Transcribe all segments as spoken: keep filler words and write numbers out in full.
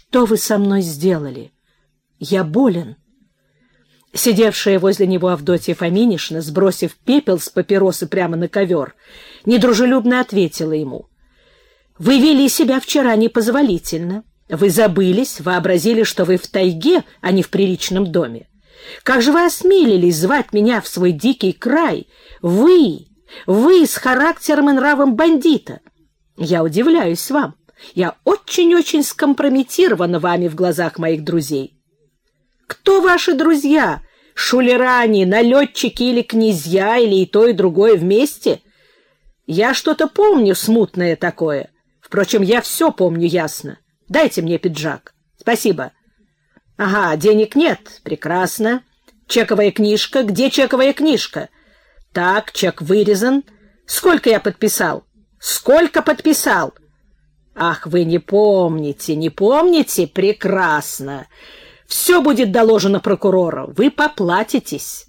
Что вы со мной сделали? Я болен. Сидевшая возле него Авдотья Фоминишна, сбросив пепел с папиросы прямо на ковер, недружелюбно ответила ему: «Вы вели себя вчера непозволительно. Вы забылись, вообразили, что вы в тайге, а не в приличном доме. Как же вы осмелились звать меня в свой дикий край? Вы, вы с характером и нравом бандита. Я удивляюсь вам. Я очень-очень скомпрометирована вами в глазах моих друзей. Кто ваши друзья? Шулеране, налетчики или князья, или и то, и другое вместе? Я что-то помню смутное такое. Впрочем, я все помню ясно. Дайте мне пиджак. Спасибо. Ага, денег нет. Прекрасно. Чековая книжка. Где чековая книжка? Так, чек вырезан. Сколько я подписал? Сколько подписал? Ах, вы не помните, не помните? Прекрасно. Все будет доложено прокурору. Вы поплатитесь.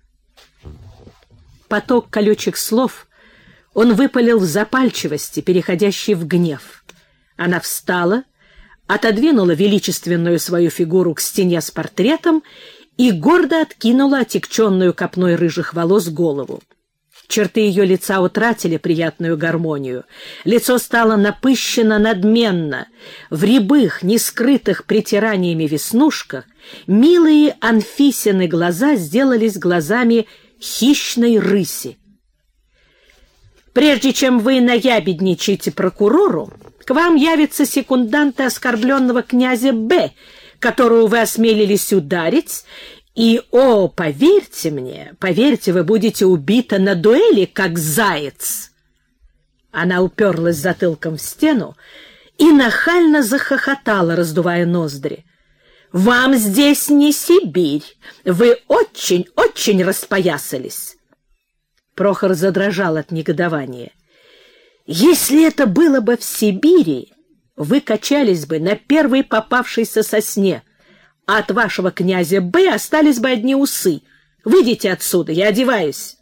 Поток колючих слов он выпалил в запальчивости, переходящей в гнев. Она встала, отодвинула величественную свою фигуру к стене с портретом и гордо откинула отягченную копной рыжих волос голову. Черты ее лица утратили приятную гармонию. Лицо стало напыщенно надменно. В рябых, не скрытых притираниями веснушках, милые Анфисины глаза сделались глазами хищной рыси. Прежде чем вы наябедничаете прокурору, к вам явятся секунданты оскорбленного князя Б, которого вы осмелились ударить, и, о, поверьте мне, поверьте, вы будете убиты на дуэли, как заяц. Она уперлась затылком в стену и нахально захохотала, раздувая ноздри. Вам здесь не Сибирь, вы очень-очень распоясались. Прохор задрожал от негодования. Если это было бы в Сибири, вы качались бы на первой попавшейся сосне, а от вашего князя Б остались бы одни усы. Выйдите отсюда, я одеваюсь.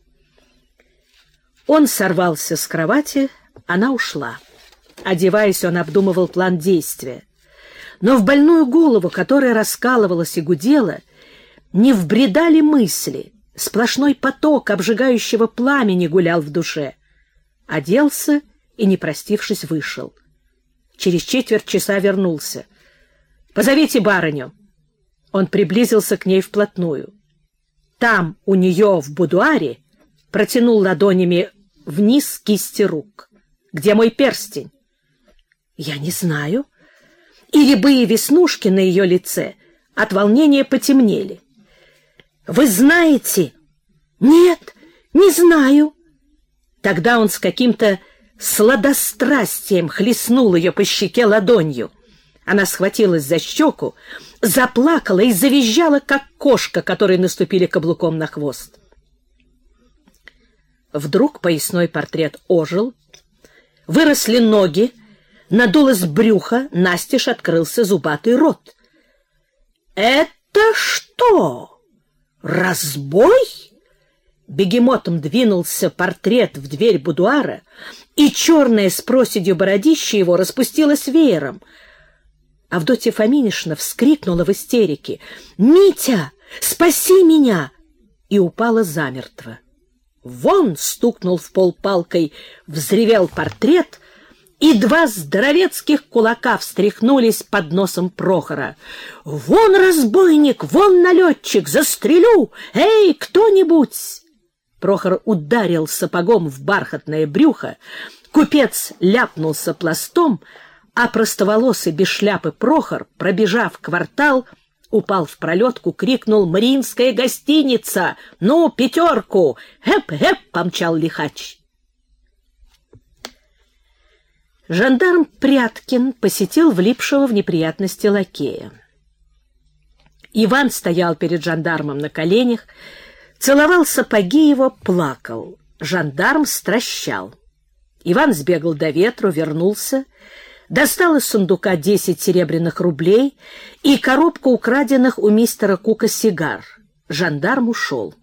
Он сорвался с кровати, она ушла. Одеваясь, он обдумывал план действия. Но в больную голову, которая раскалывалась и гудела, не вбредали мысли. Сплошной поток обжигающего пламени гулял в душе. Оделся и, не простившись, вышел. Через четверть часа вернулся. «Позовите барыню». Он приблизился к ней вплотную. Там, у нее в будуаре, протянул ладонями вниз кисти рук. «Где мой перстень?» «Я не знаю». И рябые веснушки на ее лице от волнения потемнели. «Вы знаете?» «Нет, не знаю». Тогда он с каким-то сладострастием хлестнул ее по щеке ладонью. Она схватилась за щеку, заплакала и завизжала, как кошка, которой наступили каблуком на хвост. Вдруг поясной портрет ожил, выросли ноги, надулось брюхо, настежь открылся зубатый рот. «Это что? Разбой?» Бегемотом двинулся портрет в дверь будуара, и черная с проседью бородище его распустилась веером. Авдотья Фоминишна вскрикнула в истерике: «Митя, спаси меня!» и упала замертво. «Вон!» — стукнул в пол палкой, взревел портрет, и два здоровецких кулака встряхнулись под носом Прохора. «Вон разбойник! Вон налетчик! Застрелю! Эй, кто-нибудь!» Прохор ударил сапогом в бархатное брюхо, купец ляпнулся пластом, а простоволосый без шляпы Прохор, пробежав квартал, упал в пролетку, крикнул: «Мариинская гостиница! Ну, пятерку! Хэп-хэп!» — помчал лихач. Жандарм Пряткин посетил влипшего в неприятности лакея. Иван стоял перед жандармом на коленях, целовал сапоги его, плакал. Жандарм стращал. Иван сбегал до ветру, вернулся, достал из сундука десять серебряных рублей и коробку украденных у мистера Кука сигар. Жандарм ушел.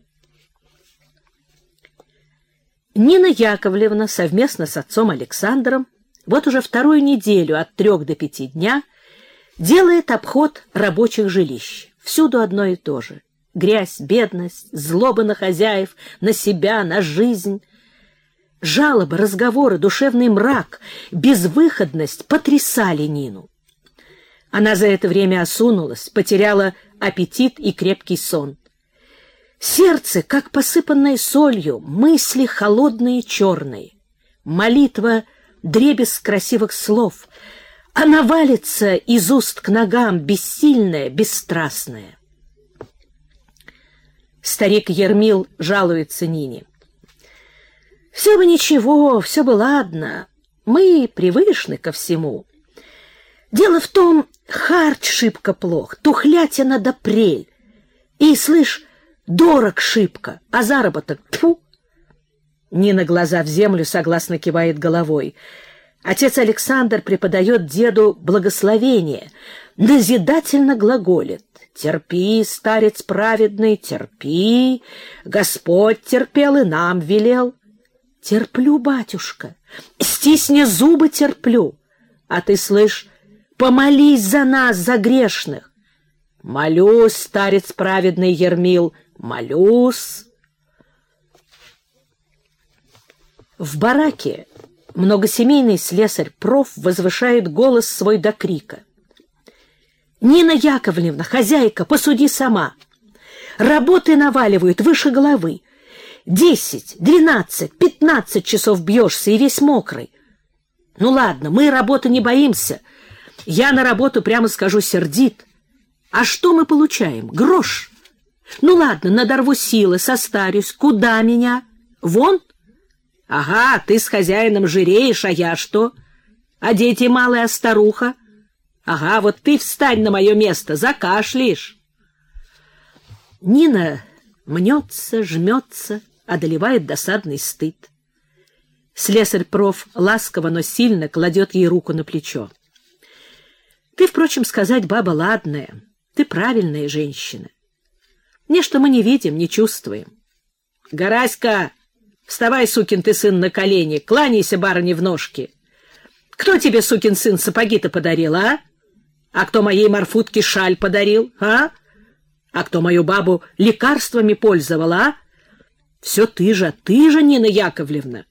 Нина Яковлевна совместно с отцом Александром вот уже вторую неделю от трех до пяти дня делает обход рабочих жилищ. Всюду одно и то же. Грязь, бедность, злоба на хозяев, на себя, на жизнь. Жалобы, разговоры, душевный мрак, безвыходность потрясали Нину. Она за это время осунулась, потеряла аппетит и крепкий сон. Сердце, как посыпанное солью, мысли холодные и черные. Молитва — дребезг красивых слов. Она валится из уст к ногам, бессильная, бесстрастная. Старик Ермил жалуется Нине. «Все бы ничего, все бы ладно. Мы привычны ко всему. Дело в том, харч шибко плох, тухлятина да прель. И, слышь, дорог шибко, а заработок — тьфу!» Нина, глаза в землю, согласно кивает головой. Отец Александр преподает деду благословение, назидательно глаголит. «Терпи, старец праведный, терпи, Господь терпел и нам велел». «Терплю, батюшка, стисни зубы, терплю. А ты, слышь, помолись за нас, за грешных». «Молюсь, старец праведный Ермил, молюсь». В бараке многосемейный слесарь проф возвышает голос свой до крика. «Нина Яковлевна, хозяйка, посуди сама. Работы наваливают выше головы. Десять, двенадцать, пятнадцать часов бьешься и весь мокрый. Ну ладно, мы работы не боимся. Я на работу, прямо скажу, сердит. А что мы получаем? Грош. Ну ладно, надорву силы, состарюсь. Куда меня? Вон? Ага, ты с хозяином жиреешь, а я что? А дети малые, а старуха? Ага, вот ты встань на мое место, закашляешь». Нина мнется, жмется, одолевает досадный стыд. Слесарь-проф ласково, но сильно кладет ей руку на плечо. «Ты, впрочем, сказать, баба ладная, ты правильная женщина. Нечто мы не видим, не чувствуем. Гараська, вставай, сукин ты сын, на колени, кланяйся барыне в ножки. Кто тебе, сукин сын, сапоги-то подарил, а? А кто моей Марфутке шаль подарил, а? А кто мою бабу лекарствами пользовал, а? Все ты же, ты же, Нина Яковлевна.